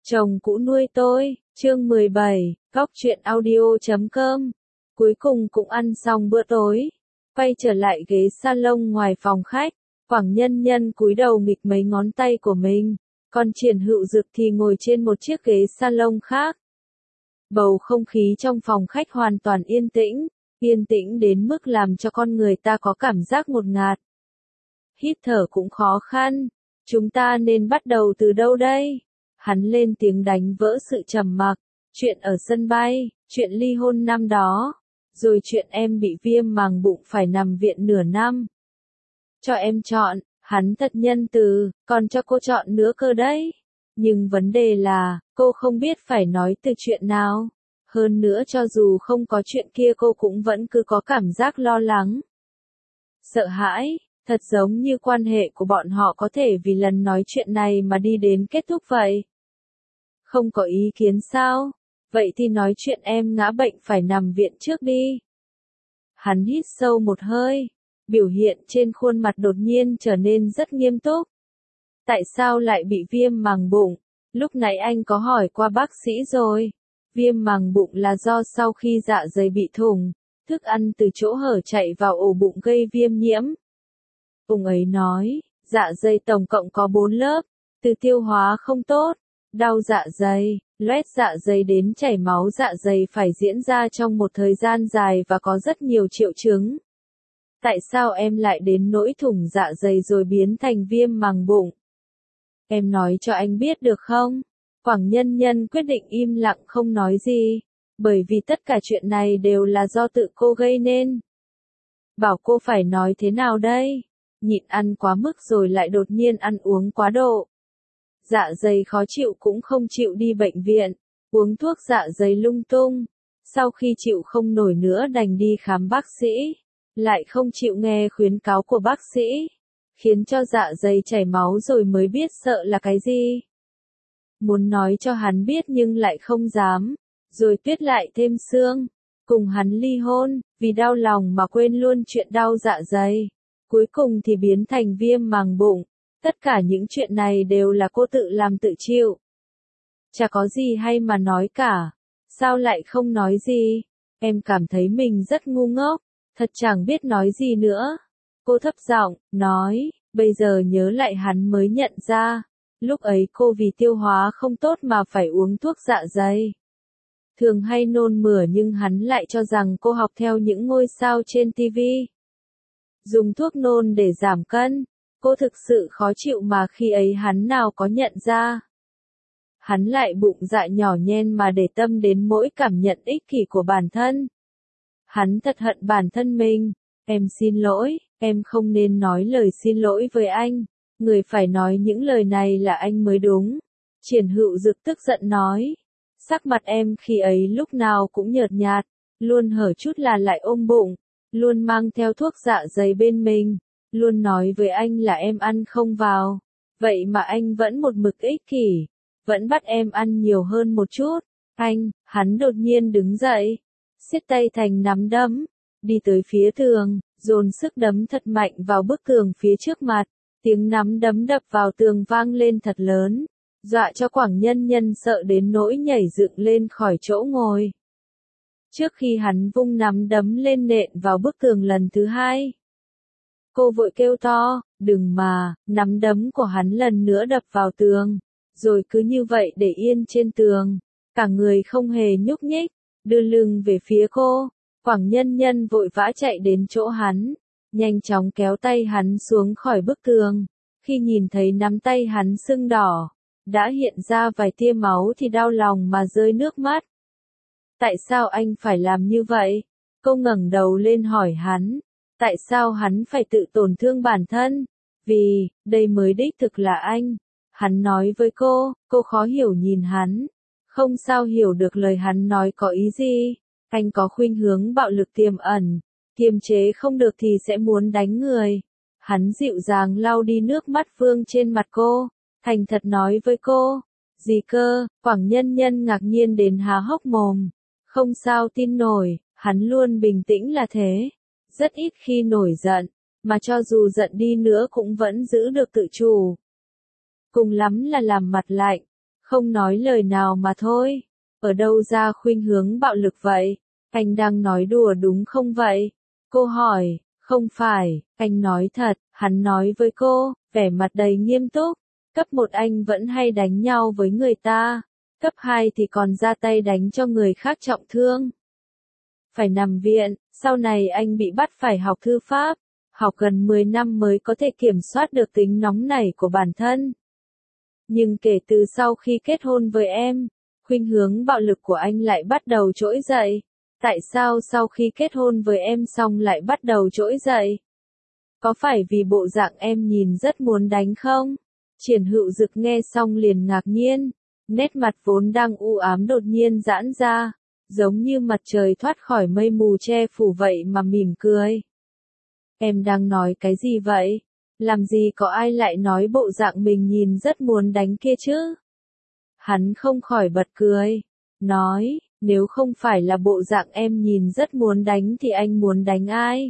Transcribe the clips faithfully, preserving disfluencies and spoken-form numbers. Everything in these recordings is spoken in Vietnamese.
Chồng cũ nuôi tôi, chương mười bảy, góc truyện audio chấm com. Cuối cùng cũng ăn xong bữa tối. Quay trở lại ghế salon ngoài phòng khách, Quảng Nhân Nhân cúi đầu nghịch mấy ngón tay của mình, còn Triển Hữu Dực thì ngồi trên một chiếc ghế salon khác. Bầu không khí trong phòng khách hoàn toàn yên tĩnh, yên tĩnh đến mức làm cho con người ta có cảm giác ngột ngạt. Hít thở cũng khó khăn, chúng ta nên bắt đầu từ đâu đây? Hắn lên tiếng đánh vỡ sự trầm mặc, chuyện ở sân bay, chuyện ly hôn năm đó, rồi chuyện em bị viêm màng bụng phải nằm viện nửa năm. Cho em chọn, hắn thật nhân từ, còn cho cô chọn nữa cơ đấy. Nhưng vấn đề là, cô không biết phải nói từ chuyện nào. Hơn nữa cho dù không có chuyện kia cô cũng vẫn cứ có cảm giác lo lắng. Sợ hãi, thật giống như quan hệ của bọn họ có thể vì lần nói chuyện này mà đi đến kết thúc vậy. Không có ý kiến sao? Vậy thì nói chuyện em ngã bệnh phải nằm viện trước đi. Hắn hít sâu một hơi, biểu hiện trên khuôn mặt đột nhiên trở nên rất nghiêm túc. Tại sao lại bị viêm màng bụng? Lúc nãy anh có hỏi qua bác sĩ rồi. Viêm màng bụng là do sau khi dạ dày bị thủng, thức ăn từ chỗ hở chạy vào ổ bụng gây viêm nhiễm. Ông ấy nói, dạ dày tổng cộng có bốn lớp, từ tiêu hóa không tốt, đau dạ dày, loét dạ dày đến chảy máu dạ dày phải diễn ra trong một thời gian dài và có rất nhiều triệu chứng. Tại sao em lại đến nỗi thủng dạ dày rồi biến thành viêm màng bụng? Em nói cho anh biết được không? Quảng Nhân Nhân quyết định im lặng không nói gì, bởi vì tất cả chuyện này đều là do tự cô gây nên. Bảo cô phải nói thế nào đây? Nhịn ăn quá mức rồi lại đột nhiên ăn uống quá độ. Dạ dày khó chịu cũng không chịu đi bệnh viện, uống thuốc dạ dày lung tung. Sau khi chịu không nổi nữa đành đi khám bác sĩ, lại không chịu nghe khuyến cáo của bác sĩ, khiến cho dạ dày chảy máu rồi mới biết sợ là cái gì. Muốn nói cho hắn biết nhưng lại không dám, rồi Tuyết lại thêm xương, cùng hắn ly hôn, vì đau lòng mà quên luôn chuyện đau dạ dày. Cuối cùng thì biến thành viêm màng bụng. Tất cả những chuyện này đều là cô tự làm tự chịu. Chả có gì hay mà nói cả. Sao lại không nói gì? Em cảm thấy mình rất ngu ngốc, thật chẳng biết nói gì nữa. Cô thấp giọng, nói, bây giờ nhớ lại hắn mới nhận ra. Lúc ấy cô vì tiêu hóa không tốt mà phải uống thuốc dạ dày. Thường hay nôn mửa nhưng hắn lại cho rằng cô học theo những ngôi sao trên ti vi. Dùng thuốc nôn để giảm cân. Cô thực sự khó chịu mà khi ấy hắn nào có nhận ra. Hắn lại bụng dạ nhỏ nhen mà để tâm đến mỗi cảm nhận ích kỷ của bản thân. Hắn thật hận bản thân mình. Em xin lỗi, em không nên nói lời xin lỗi với anh. Người phải nói những lời này là anh mới đúng. Triển Hữu Dực tức giận nói. Sắc mặt em khi ấy lúc nào cũng nhợt nhạt, luôn hở chút là lại ôm bụng, luôn mang theo thuốc dạ dày bên mình. Luôn nói với anh là em ăn không vào. Vậy mà anh vẫn một mực ích kỷ. Vẫn bắt em ăn nhiều hơn một chút. Anh, hắn đột nhiên đứng dậy. Siết tay thành nắm đấm. Đi tới phía tường, dồn sức đấm thật mạnh vào bức tường phía trước mặt. Tiếng nắm đấm đập vào tường vang lên thật lớn. Dọa cho Quảng Nhân Nhân sợ đến nỗi nhảy dựng lên khỏi chỗ ngồi. Trước khi hắn vung nắm đấm lên nện vào bức tường lần thứ hai. Cô vội kêu to, đừng mà, nắm đấm của hắn lần nữa đập vào tường, rồi cứ như vậy để yên trên tường, cả người không hề nhúc nhích, đưa lưng về phía cô. Quảng Nhân Nhân vội vã chạy đến chỗ hắn, nhanh chóng kéo tay hắn xuống khỏi bức tường. Khi nhìn thấy nắm tay hắn sưng đỏ, đã hiện ra vài tia máu thì đau lòng mà rơi nước mắt. Tại sao anh phải làm như vậy? Cô ngẩng đầu lên hỏi hắn. Tại sao hắn phải tự tổn thương bản thân? Vì, đây mới đích thực là anh. Hắn nói với cô, cô khó hiểu nhìn hắn. Không sao hiểu được lời hắn nói có ý gì. Anh có khuynh hướng bạo lực tiềm ẩn. Kiềm chế không được thì sẽ muốn đánh người. Hắn dịu dàng lau đi nước mắt vương trên mặt cô. Thành thật nói với cô. Gì cơ? Quảng Nhân Nhân ngạc nhiên đến há hốc mồm. Không sao tin nổi, hắn luôn bình tĩnh là thế. Rất ít khi nổi giận, mà cho dù giận đi nữa cũng vẫn giữ được tự chủ. Cùng lắm là làm mặt lạnh, không nói lời nào mà thôi. Ở đâu ra khuynh hướng bạo lực vậy? Anh đang nói đùa đúng không vậy? Cô hỏi, không phải, anh nói thật, hắn nói với cô, vẻ mặt đầy nghiêm túc. Cấp một anh vẫn hay đánh nhau với người ta, cấp hai thì còn ra tay đánh cho người khác trọng thương. Phải nằm viện, sau này anh bị bắt phải học thư pháp, học gần mười năm mới có thể kiểm soát được tính nóng nảy của bản thân. Nhưng kể từ sau khi kết hôn với em, khuynh hướng bạo lực của anh lại bắt đầu trỗi dậy. Tại sao sau khi kết hôn với em xong lại bắt đầu trỗi dậy? Có phải vì bộ dạng em nhìn rất muốn đánh không? Triển Hữu Dực nghe xong liền ngạc nhiên, nét mặt vốn đang u ám đột nhiên giãn ra, giống như mặt trời thoát khỏi mây mù che phủ vậy mà mỉm cười. Em đang nói cái gì vậy? Làm gì có ai lại nói bộ dạng mình nhìn rất muốn đánh kia chứ? Hắn không khỏi bật cười, nói, nếu không phải là bộ dạng em nhìn rất muốn đánh thì anh muốn đánh ai?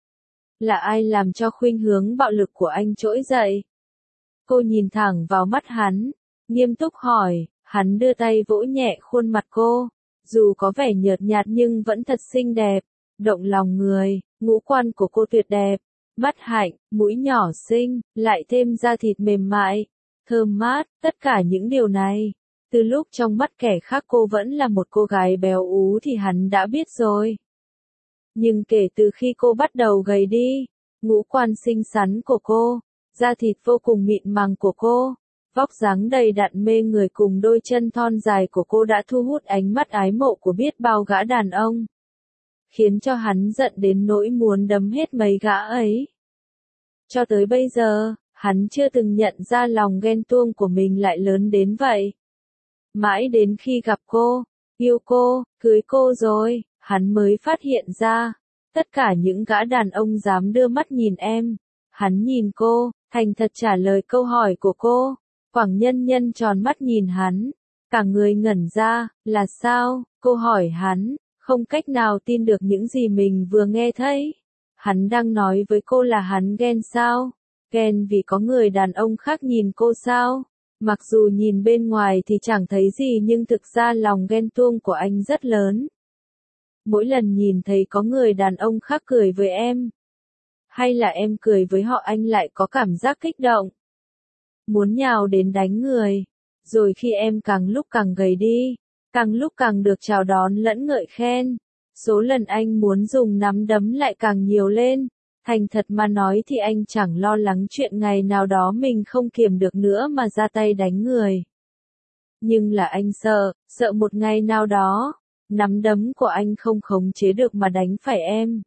Là ai làm cho khuynh hướng bạo lực của anh trỗi dậy? Cô nhìn thẳng vào mắt hắn, nghiêm túc hỏi, hắn đưa tay vỗ nhẹ khuôn mặt cô, dù có vẻ nhợt nhạt nhưng vẫn thật xinh đẹp, động lòng người, ngũ quan của cô tuyệt đẹp, mắt hạnh, mũi nhỏ xinh, lại thêm da thịt mềm mại, thơm mát, tất cả những điều này. Từ lúc trong mắt kẻ khác cô vẫn là một cô gái béo ú thì hắn đã biết rồi. Nhưng kể từ khi cô bắt đầu gầy đi, ngũ quan xinh xắn của cô, da thịt vô cùng mịn màng của cô, vóc dáng đầy đặn mê người cùng đôi chân thon dài của cô đã thu hút ánh mắt ái mộ của biết bao gã đàn ông. Khiến cho hắn giận đến nỗi muốn đấm hết mấy gã ấy. Cho tới bây giờ, hắn chưa từng nhận ra lòng ghen tuông của mình lại lớn đến vậy. Mãi đến khi gặp cô, yêu cô, cưới cô rồi, hắn mới phát hiện ra, tất cả những gã đàn ông dám đưa mắt nhìn em. Hắn nhìn cô, thành thật trả lời câu hỏi của cô. Quảng Nhân Nhân tròn mắt nhìn hắn, cả người ngẩn ra, là sao? Cô hỏi hắn, không cách nào tin được những gì mình vừa nghe thấy. Hắn đang nói với cô là hắn ghen sao? Ghen vì có người đàn ông khác nhìn cô sao? Mặc dù nhìn bên ngoài thì chẳng thấy gì nhưng thực ra lòng ghen tuông của anh rất lớn. Mỗi lần nhìn thấy có người đàn ông khác cười với em, hay là em cười với họ anh lại có cảm giác kích động. Muốn nhào đến đánh người. Rồi khi em càng lúc càng gầy đi, càng lúc càng được chào đón lẫn ngợi khen. Số lần anh muốn dùng nắm đấm lại càng nhiều lên. Thành thật mà nói thì anh chẳng lo lắng chuyện ngày nào đó mình không kiềm được nữa mà ra tay đánh người. Nhưng là anh sợ, sợ một ngày nào đó, nắm đấm của anh không khống chế được mà đánh phải em.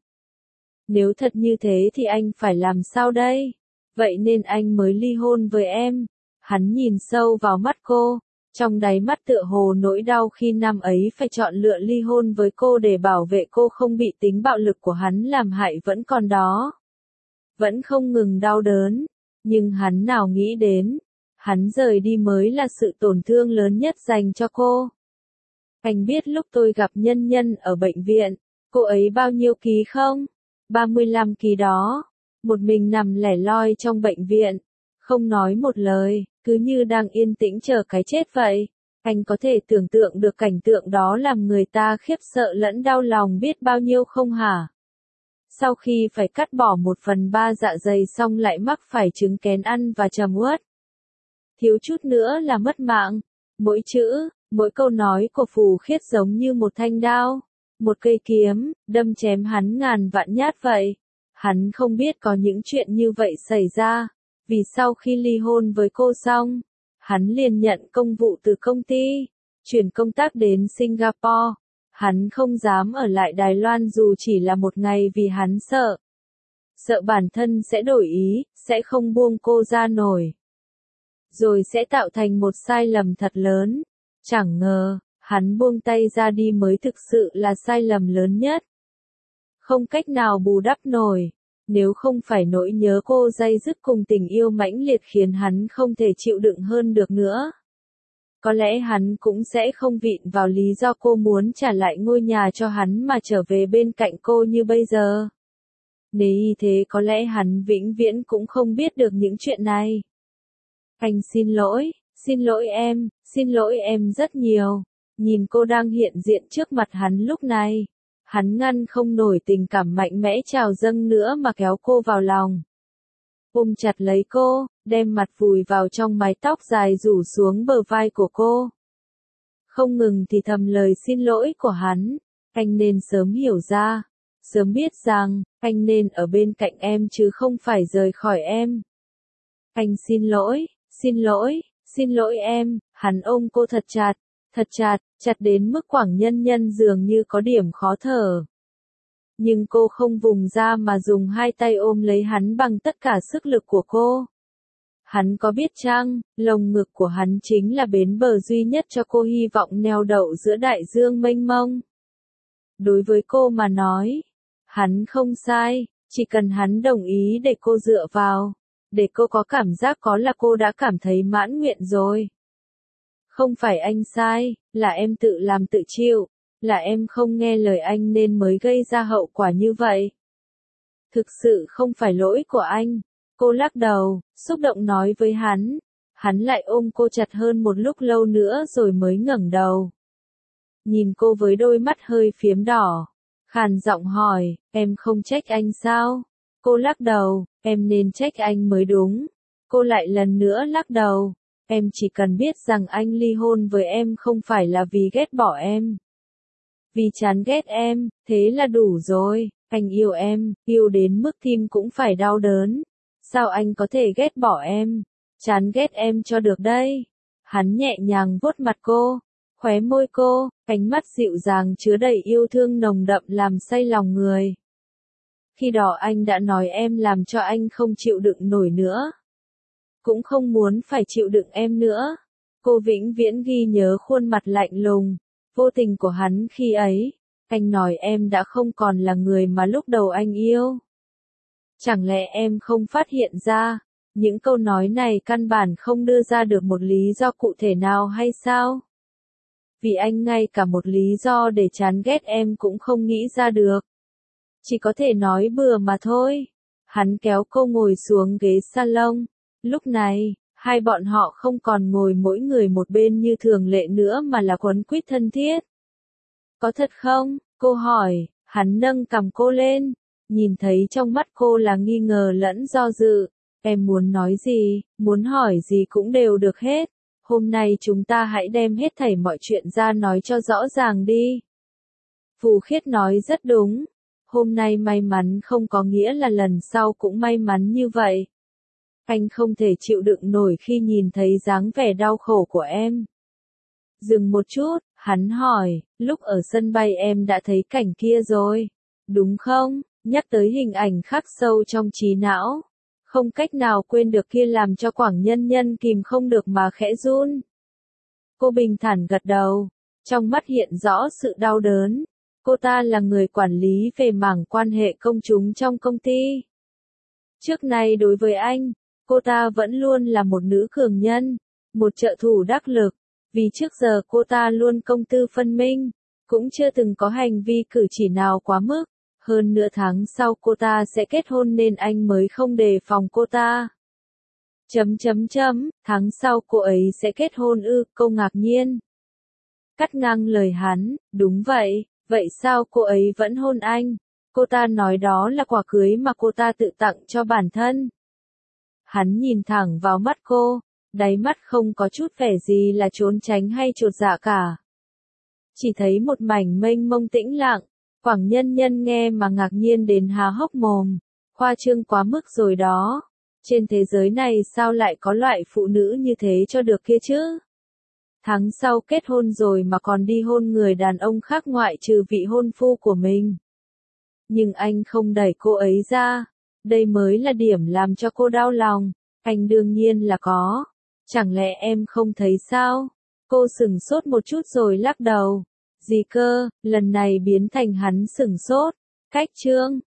Nếu thật như thế thì anh phải làm sao đây? Vậy nên anh mới ly hôn với em. Hắn nhìn sâu vào mắt cô, trong đáy mắt tựa hồ nỗi đau khi năm ấy phải chọn lựa ly hôn với cô để bảo vệ cô không bị tính bạo lực của hắn làm hại vẫn còn đó. Vẫn không ngừng đau đớn, nhưng hắn nào nghĩ đến, hắn rời đi mới là sự tổn thương lớn nhất dành cho cô. Anh biết lúc tôi gặp Nhân Nhân ở bệnh viện, cô ấy bao nhiêu ký không? ba mươi lăm ký đó. Một mình nằm lẻ loi trong bệnh viện, không nói một lời, cứ như đang yên tĩnh chờ cái chết vậy. Anh có thể tưởng tượng được cảnh tượng đó làm người ta khiếp sợ lẫn đau lòng biết bao nhiêu không hả? Sau khi phải cắt bỏ một phần ba dạ dày xong lại mắc phải chứng kén ăn và trầm uất. Thiếu chút nữa là mất mạng. Mỗi chữ, mỗi câu nói của Phù Khiết giống như một thanh đao, một cây kiếm, đâm chém hắn ngàn vạn nhát vậy. Hắn không biết có những chuyện như vậy xảy ra, vì sau khi ly hôn với cô xong, hắn liền nhận công vụ từ công ty, chuyển công tác đến Singapore. Hắn không dám ở lại Đài Loan dù chỉ là một ngày vì hắn sợ. Sợ bản thân sẽ đổi ý, sẽ không buông cô ra nổi. Rồi sẽ tạo thành một sai lầm thật lớn. Chẳng ngờ, hắn buông tay ra đi mới thực sự là sai lầm lớn nhất. Không cách nào bù đắp nổi. Nếu không phải nỗi nhớ cô day dứt cùng tình yêu mãnh liệt khiến hắn không thể chịu đựng hơn được nữa. Có lẽ hắn cũng sẽ không vịn vào lý do cô muốn trả lại ngôi nhà cho hắn mà trở về bên cạnh cô như bây giờ. Nếu như thế có lẽ hắn vĩnh viễn cũng không biết được những chuyện này. Anh xin lỗi, xin lỗi em, Xin lỗi em rất nhiều. Nhìn cô đang hiện diện trước mặt hắn lúc này. Hắn ngăn không nổi tình cảm mạnh mẽ trào dâng nữa mà kéo cô vào lòng. Ôm chặt lấy cô, đem mặt vùi vào trong mái tóc dài rủ xuống bờ vai của cô. Không ngừng thì thầm lời xin lỗi của hắn. Anh nên sớm hiểu ra. Sớm biết rằng, anh nên ở bên cạnh em chứ không phải rời khỏi em. Anh xin lỗi, xin lỗi, xin lỗi em. Hắn ôm cô thật chặt, thật chặt, chặt đến mức Quảng Nhân Nhân dường như có điểm khó thở. Nhưng cô không vùng ra mà dùng hai tay ôm lấy hắn bằng tất cả sức lực của cô. Hắn có biết chăng, lồng ngực của hắn chính là bến bờ duy nhất cho cô hy vọng neo đậu giữa đại dương mênh mông. Đối với cô mà nói, hắn không sai, chỉ cần hắn đồng ý để cô dựa vào, để cô có cảm giác có là cô đã cảm thấy mãn nguyện rồi. Không phải anh sai, là em tự làm tự chịu, là em không nghe lời anh nên mới gây ra hậu quả như vậy. Thực sự không phải lỗi của anh. Cô lắc đầu, xúc động nói với hắn. Hắn lại ôm cô chặt hơn một lúc lâu nữa rồi mới ngẩng đầu. Nhìn cô với đôi mắt hơi phiếm đỏ. Khàn giọng hỏi, em không trách anh sao? Cô lắc đầu, em nên trách anh mới đúng. Cô lại lần nữa lắc đầu. Em chỉ cần biết rằng anh ly hôn với em không phải là vì ghét bỏ em. Vì chán ghét em, thế là đủ rồi. Anh yêu em, yêu đến mức tim cũng phải đau đớn. Sao anh có thể ghét bỏ em? Chán ghét em cho được đây. Hắn nhẹ nhàng vuốt mặt cô, khóe môi cô, ánh mắt dịu dàng chứa đầy yêu thương nồng đậm làm say lòng người. Khi đó anh đã nói em làm cho anh không chịu đựng nổi nữa. Cũng không muốn phải chịu đựng em nữa. Cô vĩnh viễn ghi nhớ khuôn mặt lạnh lùng, vô tình của hắn khi ấy. Anh nói em đã không còn là người mà lúc đầu anh yêu. Chẳng lẽ em không phát hiện ra, những câu nói này căn bản không đưa ra được một lý do cụ thể nào hay sao? Vì anh ngay cả một lý do để chán ghét em cũng không nghĩ ra được. Chỉ có thể nói bừa mà thôi. Hắn kéo cô ngồi xuống ghế salon. Lúc này, hai bọn họ không còn ngồi mỗi người một bên như thường lệ nữa mà là quấn quýt thân thiết. Có thật không? Cô hỏi. Hắn nâng cằm cô lên. Nhìn thấy trong mắt cô là nghi ngờ lẫn do dự. Em muốn nói gì, muốn hỏi gì cũng đều được hết. Hôm nay chúng ta hãy đem hết thảy mọi chuyện ra nói cho rõ ràng đi. Phù Khiết nói rất đúng. Hôm nay may mắn không có nghĩa là lần sau cũng may mắn như vậy. Anh không thể chịu đựng nổi khi nhìn thấy dáng vẻ đau khổ của em. Dừng một chút, hắn hỏi, lúc ở sân bay em đã thấy cảnh kia rồi, đúng không? Nhắc tới hình ảnh khắc sâu trong trí não. Không cách nào quên được kia làm cho Quảng Nhân Nhân kìm không được mà khẽ run. Cô bình thản gật đầu, trong mắt hiện rõ sự đau đớn. Cô ta là người quản lý về mảng quan hệ công chúng trong công ty. Trước nay đối với anh, cô ta vẫn luôn là một nữ cường nhân, một trợ thủ đắc lực, vì trước giờ cô ta luôn công tư phân minh, cũng chưa từng có hành vi cử chỉ nào quá mức. Hơn nửa tháng sau cô ta sẽ kết hôn nên anh mới không đề phòng cô ta. Chấm chấm chấm, tháng sau cô ấy sẽ kết hôn ư, cô ngạc nhiên. Cắt ngang lời hắn, đúng vậy, vậy sao cô ấy vẫn hôn anh? Cô ta nói đó là quà cưới mà cô ta tự tặng cho bản thân. Hắn nhìn thẳng vào mắt cô, đáy mắt không có chút vẻ gì là trốn tránh hay chột dạ cả. Chỉ thấy một mảnh mênh mông tĩnh lặng. Quảng Nhân Nhân nghe mà ngạc nhiên đến há hốc mồm, khoa trương quá mức rồi đó. Trên thế giới này sao lại có loại phụ nữ như thế cho được kia chứ? Tháng sau kết hôn rồi mà còn đi hôn người đàn ông khác ngoại trừ vị hôn phu của mình. Nhưng anh không đẩy cô ấy ra, đây mới là điểm làm cho cô đau lòng. Anh đương nhiên là có. Chẳng lẽ em không thấy sao? Cô sửng sốt một chút rồi lắc đầu. Gì cơ, lần này biến thành hắn sửng sốt. Cách chương